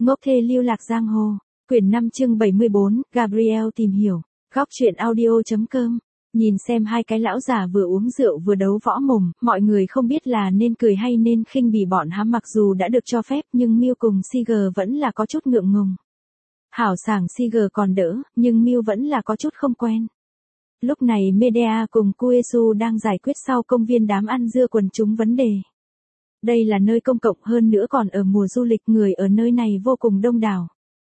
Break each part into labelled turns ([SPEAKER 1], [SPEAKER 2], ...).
[SPEAKER 1] Ngốc thê lưu lạc giang hồ. Quyển 5 chương 74, Gabriel tìm hiểu. Góc truyện audio.com. Nhìn xem hai cái lão già vừa uống rượu vừa đấu võ mồm, mọi người không biết là nên cười hay nên khinh bỉ bọn hắn, mặc dù đã được cho phép nhưng Miu cùng Siger vẫn là có chút ngượng ngùng. Hảo sảng Siger còn đỡ, nhưng Miu vẫn là có chút không quen. Lúc này Medea cùng Kuesu đang giải quyết sau công viên đám ăn dưa quần chúng vấn đề. Đây là nơi công cộng, hơn nữa còn ở mùa du lịch, người ở nơi này vô cùng đông đảo.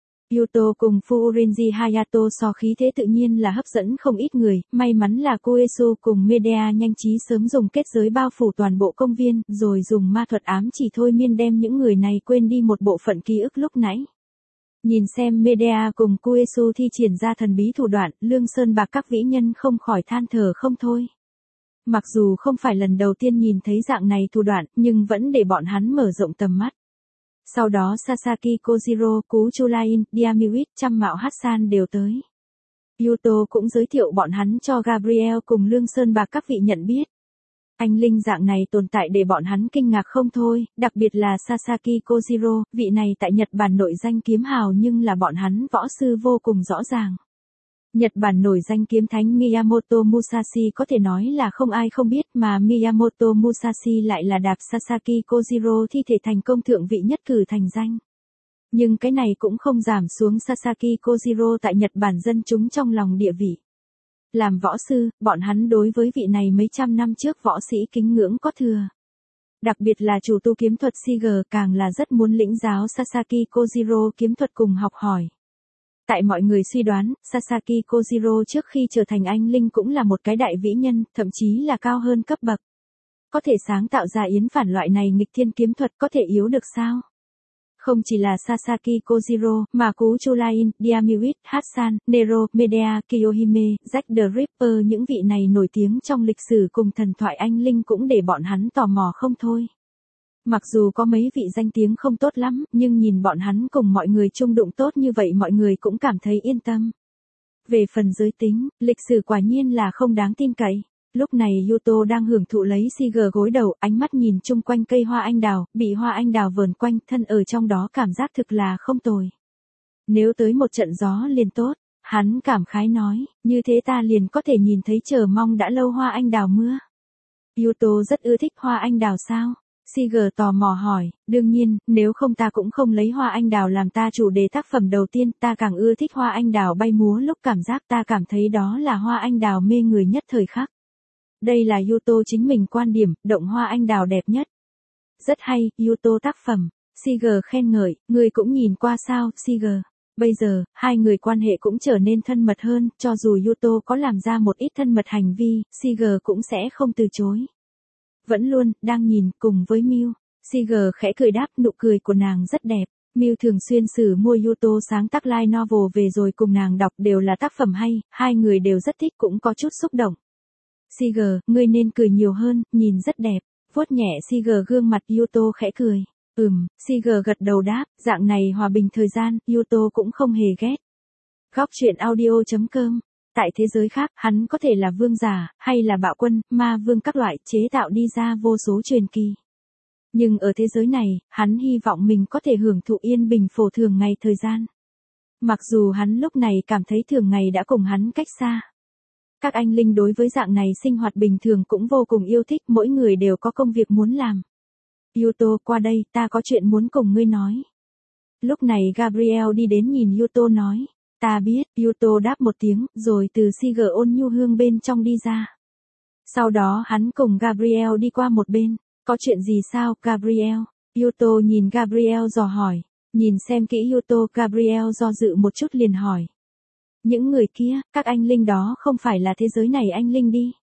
[SPEAKER 1] Yuto cùng Furinji Hayato so khí thế tự nhiên là hấp dẫn không ít người, may mắn là Kuesu cùng Medea nhanh trí sớm dùng kết giới bao phủ toàn bộ công viên, rồi dùng ma thuật ám chỉ thôi miên đem những người này quên đi một bộ phận ký ức lúc nãy. Nhìn xem Medea cùng Kuesu thi triển ra thần bí thủ đoạn, Lương Sơn Bạc các vĩ nhân không khỏi than thở không thôi. Mặc dù không phải lần đầu tiên nhìn thấy dạng này thủ đoạn, nhưng vẫn để bọn hắn mở rộng tầm mắt. Sau đó Sasaki Kojiro, Cú Chulain, Diamiwit, Trăm Mạo Hassan đều tới. Yuto cũng giới thiệu bọn hắn cho Gabriel cùng Lương Sơn Bạc các vị nhận biết. Anh linh dạng này tồn tại để bọn hắn kinh ngạc không thôi, đặc biệt là Sasaki Kojiro, vị này tại Nhật Bản nổi danh kiếm hào nhưng là bọn hắn võ sư vô cùng rõ ràng. Nhật Bản nổi danh kiếm thánh Miyamoto Musashi có thể nói là không ai không biết, mà Miyamoto Musashi lại là đạp Sasaki Kojiro thi thể thành công thượng vị nhất cử thành danh. Nhưng cái này cũng không giảm xuống Sasaki Kojiro tại Nhật Bản dân chúng trong lòng địa vị. Làm võ sư, bọn hắn đối với vị này mấy trăm năm trước võ sĩ kính ngưỡng có thừa. Đặc biệt là chủ tu kiếm thuật Siger càng là rất muốn lĩnh giáo Sasaki Kojiro kiếm thuật cùng học hỏi. Tại mọi người suy đoán, Sasaki Kojiro trước khi trở thành anh linh cũng là một cái đại vĩ nhân, thậm chí là cao hơn cấp bậc. Có thể sáng tạo ra yến phản loại này nghịch thiên kiếm thuật, có thể yếu được sao? Không chỉ là Sasaki Kojiro, mà Cú Chulain, Diamiwit, Hassan, Nero, Medea, Kiyohime, Jack the Ripper, những vị này nổi tiếng trong lịch sử cùng thần thoại anh linh cũng để bọn hắn tò mò không thôi. Mặc dù có mấy vị danh tiếng không tốt lắm, nhưng nhìn bọn hắn cùng mọi người chung đụng tốt như vậy mọi người cũng cảm thấy yên tâm. Về phần giới tính, lịch sử quả nhiên là không đáng tin cậy. Lúc này Yuto đang hưởng thụ lấy Siger gối đầu, ánh mắt nhìn chung quanh cây hoa anh đào, bị hoa anh đào vờn quanh, thân ở trong đó cảm giác thực là không tồi. Nếu tới một trận gió liền tốt, hắn cảm khái nói, như thế ta liền có thể nhìn thấy chờ mong đã lâu hoa anh đào mưa. Yuto rất ưa thích hoa anh đào sao? Siger tò mò hỏi, đương nhiên, nếu không ta cũng không lấy hoa anh đào làm ta chủ đề tác phẩm đầu tiên, ta càng ưa thích hoa anh đào bay múa lúc cảm giác ta cảm thấy đó là hoa anh đào mê người nhất thời khắc. Đây là Yuto chính mình quan điểm, động hoa anh đào đẹp nhất. Rất hay, Yuto tác phẩm. Siger khen ngợi, người cũng nhìn qua sao, Siger. Bây giờ, hai người quan hệ cũng trở nên thân mật hơn, cho dù Yuto có làm ra một ít thân mật hành vi, Siger cũng sẽ không từ chối. Vẫn luôn, đang nhìn, cùng với Miu. Siger khẽ cười đáp, nụ cười của nàng rất đẹp. Miu thường xuyên sử mua Yuto sáng tác light novel về rồi cùng nàng đọc, đều là tác phẩm hay, hai người đều rất thích, cũng có chút xúc động. Siger, ngươi nên cười nhiều hơn, nhìn rất đẹp. Vuốt nhẹ Siger gương mặt, Yuto khẽ cười. Siger gật đầu đáp, dạng này hòa bình thời gian, Yuto cũng không hề ghét. Góc truyện audio.com. Tại thế giới khác, hắn có thể là vương giả, hay là bạo quân, ma vương các loại, chế tạo đi ra vô số truyền kỳ. Nhưng ở thế giới này, hắn hy vọng mình có thể hưởng thụ yên bình phổ thường ngày thời gian. Mặc dù hắn lúc này cảm thấy thường ngày đã cùng hắn cách xa. Các anh linh đối với dạng này sinh hoạt bình thường cũng vô cùng yêu thích, mỗi người đều có công việc muốn làm. Yuto, qua đây, ta có chuyện muốn cùng ngươi nói. Lúc này Gabriel đi đến nhìn Yuto nói. Ta biết, Yuto đáp một tiếng, rồi từ Siger ôn nhu hương bên trong đi ra. Sau đó hắn cùng Gabriel đi qua một bên. Có chuyện gì sao, Gabriel? Yuto nhìn Gabriel dò hỏi. Nhìn xem kỹ Yuto, Gabriel do dự một chút liền hỏi. Những người kia, các anh linh đó không phải là thế giới này anh linh đi.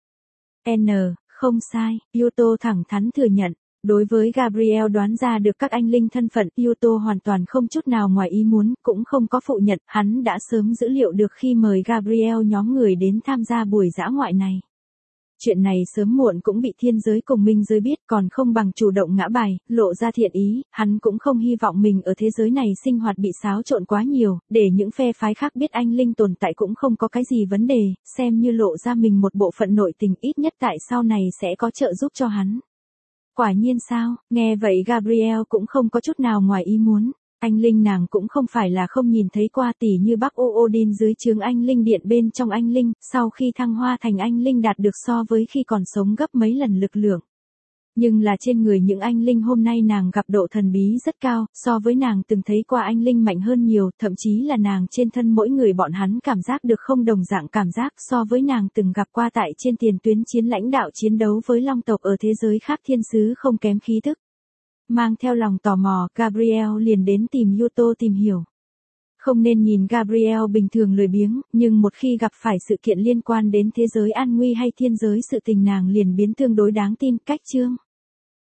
[SPEAKER 1] Không sai, Yuto thẳng thắn thừa nhận. Đối với Gabriel đoán ra được các anh linh thân phận, Yuto hoàn toàn không chút nào ngoài ý muốn, cũng không có phụ nhận, hắn đã sớm dữ liệu được khi mời Gabriel nhóm người đến tham gia buổi dã ngoại này. Chuyện này sớm muộn cũng bị thiên giới cùng minh giới biết, còn không bằng chủ động ngã bài, lộ ra thiện ý, hắn cũng không hy vọng mình ở thế giới này sinh hoạt bị xáo trộn quá nhiều, để những phe phái khác biết anh linh tồn tại cũng không có cái gì vấn đề, xem như lộ ra mình một bộ phận nội tình, ít nhất tại sau này sẽ có trợ giúp cho hắn. Quả nhiên sao, nghe vậy Gabriel cũng không có chút nào ngoài ý muốn. Anh linh nàng cũng không phải là không nhìn thấy qua, tỉ như Bắc Ô Odin dưới trướng anh linh điện bên trong anh linh, sau khi thăng hoa thành anh linh đạt được so với khi còn sống gấp mấy lần lực lượng. Nhưng là trên người những anh linh hôm nay nàng gặp độ thần bí rất cao, so với nàng từng thấy qua anh linh mạnh hơn nhiều, thậm chí là nàng trên thân mỗi người bọn hắn cảm giác được không đồng dạng cảm giác so với nàng từng gặp qua tại trên tiền tuyến chiến lãnh đạo chiến đấu với long tộc ở thế giới khác thiên sứ không kém khí thức. Mang theo lòng tò mò, Gabriel liền đến tìm Yuto tìm hiểu. Không nên nhìn Gabriel bình thường lười biếng, nhưng một khi gặp phải sự kiện liên quan đến thế giới an nguy hay thiên giới sự tình nàng liền biến tương đối đáng tin. Cách chương